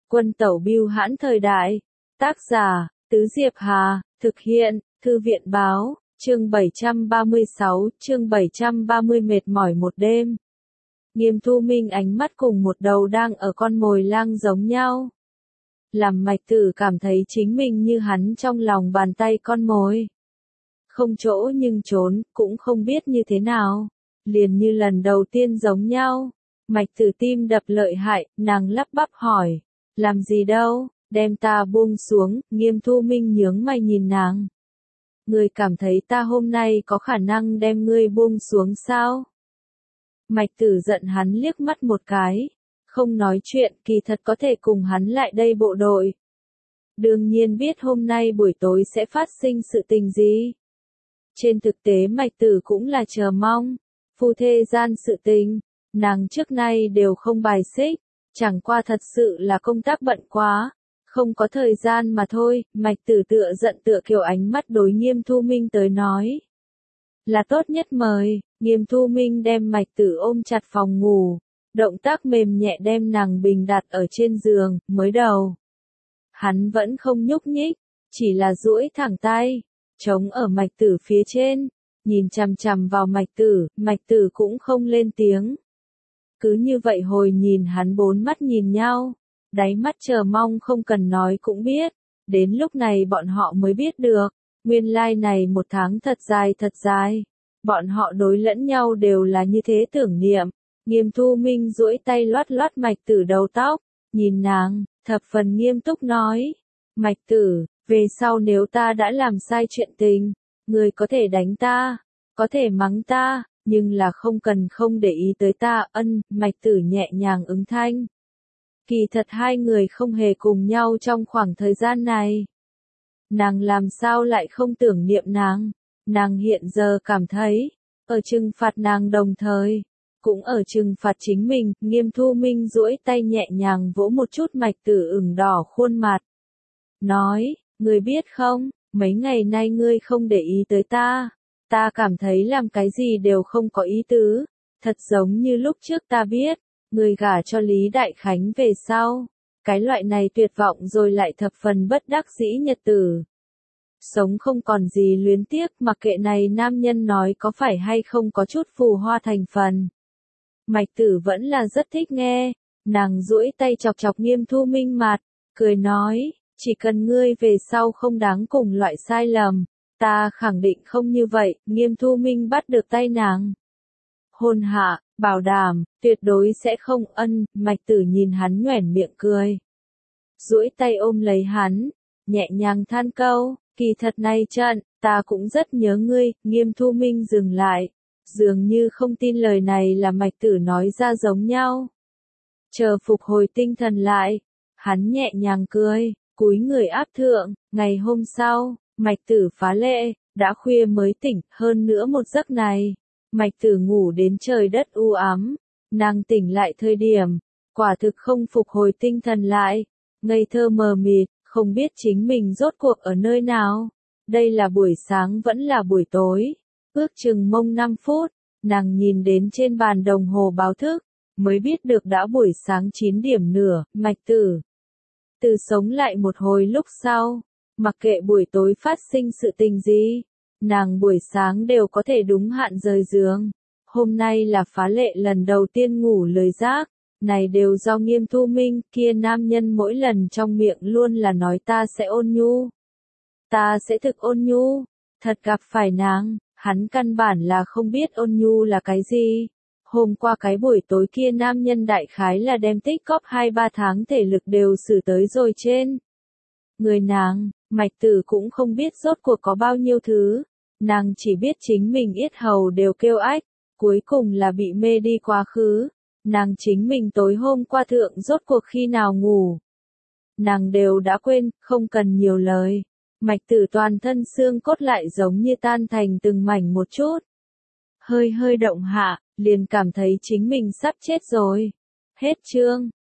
Quân tẩu bưu hãn thời đại. Tác giả, Tứ Diệp Hà, thực hiện, Thư viện báo, chương 736, chương 730 mệt mỏi một đêm. Nghiêm Thu Minh ánh mắt cùng một đầu đang ở con mồi lang giống nhau. Làm Mạch Tử cảm thấy chính mình như hắn trong lòng bàn tay con mồi. Không chỗ nhưng trốn, cũng không biết như thế nào. Liền như lần đầu tiên giống nhau. Mạch Tử tim đập lợi hại, nàng lắp bắp hỏi. Làm gì đâu, đem ta buông xuống, Nghiêm Thu Minh nhướng mày nhìn nàng. Ngươi cảm thấy ta hôm nay có khả năng đem ngươi buông xuống sao? Mạch Tử giận hắn liếc mắt một cái. Không nói chuyện, kỳ thật có thể cùng hắn lại đây bộ đội. Đương nhiên biết hôm nay buổi tối sẽ phát sinh sự tình gì. Trên thực tế Mạch Tử cũng là chờ mong. Phu thê gian sự tình, nàng trước nay đều không bài xích. Chẳng qua thật sự là công tác bận quá. Không có thời gian mà thôi, Mạch Tử tựa giận tựa kiểu ánh mắt đối Nghiêm Thu Minh tới nói. Là tốt nhất mời, Nghiêm Thu Minh đem Mạch Tử ôm chặt phòng ngủ. Động tác mềm nhẹ đem nàng bình đặt ở trên giường, mới đầu. Hắn vẫn không nhúc nhích, chỉ là duỗi thẳng tay, chống ở Mạch Tử phía trên, nhìn chằm chằm vào Mạch Tử cũng không lên tiếng. Cứ như vậy hồi nhìn hắn bốn mắt nhìn nhau, đáy mắt chờ mong không cần nói cũng biết, đến lúc này bọn họ mới biết được, nguyên lai này một tháng thật dài, bọn họ đối lẫn nhau đều là như thế tưởng niệm. Nghiêm Thu Minh duỗi tay loát loát Mạch Tử đầu tóc, nhìn nàng, thập phần nghiêm túc nói, Mạch Tử, về sau nếu ta đã làm sai chuyện tình, người có thể đánh ta, có thể mắng ta, nhưng là không cần không để ý tới ta. Mạch Tử nhẹ nhàng ứng thanh. Kỳ thật hai người không hề cùng nhau trong khoảng thời gian này. Nàng làm sao lại không tưởng niệm nàng hiện giờ cảm thấy, ở trừng phạt nàng đồng thời, cũng ở trừng phạt chính mình. Nghiêm Thu Minh duỗi tay nhẹ nhàng vỗ một chút Mạch Tử ửng đỏ khuôn mặt. Nói, ngươi biết không, mấy ngày nay ngươi không để ý tới ta. Ta cảm thấy làm cái gì đều không có ý tứ, thật giống như lúc trước ta biết, người gả cho Lý Đại Khánh về sau. Cái loại này tuyệt vọng rồi lại thập phần bất đắc dĩ nhật tử. Sống không còn gì luyến tiếc, mặc kệ này nam nhân nói có phải hay không có chút phù hoa thành phần. Mạch Tử vẫn là rất thích nghe, nàng duỗi tay chọc chọc Nghiêm Thu Minh mặt, cười nói, chỉ cần ngươi về sau không đáng cùng loại sai lầm. Ta khẳng định không như vậy. Nghiêm Thu Minh bắt được tay nàng. Hôn hạ, bảo đảm, tuyệt đối sẽ không. Mạch Tử nhìn hắn nhoẻn miệng cười. Duỗi tay ôm lấy hắn, nhẹ nhàng than câu, kỳ thật này trận, ta cũng rất nhớ ngươi. Nghiêm Thu Minh dừng lại, dường như không tin lời này là Mạch Tử nói ra giống nhau. Chờ phục hồi tinh thần lại, hắn nhẹ nhàng cười, cúi người áp thượng. Ngày hôm sau, Mạch Tử phá lệ, đã khuya mới tỉnh, hơn nữa một giấc này. Mạch Tử ngủ đến trời đất u ám, nàng tỉnh lại thời điểm, quả thực không phục hồi tinh thần lại, ngây thơ mờ mịt, không biết chính mình rốt cuộc ở nơi nào. Đây là buổi sáng vẫn là buổi tối, ước chừng mông 5 phút, nàng nhìn đến trên bàn đồng hồ báo thức, mới biết được đã buổi sáng 9 điểm nửa. Mạch Tử từ sống lại một hồi lúc sau. Mặc kệ buổi tối phát sinh sự tình gì, nàng buổi sáng đều có thể đúng hạn rời giường. Hôm nay là phá lệ lần đầu tiên ngủ lười giác, này đều do Nghiêm Thu Minh. Kia nam nhân mỗi lần trong miệng luôn là nói ta sẽ ôn nhu. Ta sẽ thực ôn nhu. Thật gặp phải nàng, hắn căn bản là không biết ôn nhu là cái gì. Hôm qua cái buổi tối kia nam nhân đại khái là đem tích cóp 2-3 tháng thể lực đều xử tới rồi trên người nàng. Mạch Tử cũng không biết rốt cuộc có bao nhiêu thứ, nàng chỉ biết chính mình yết hầu đều kêu ách, cuối cùng là bị mê đi quá khứ. Nàng chính mình tối hôm qua thượng rốt cuộc khi nào ngủ, nàng đều đã quên, không cần nhiều lời. Mạch Tử toàn thân xương cốt lại giống như tan thành từng mảnh một chút. Hơi động hạ, liền cảm thấy chính mình sắp chết rồi. Hết chương.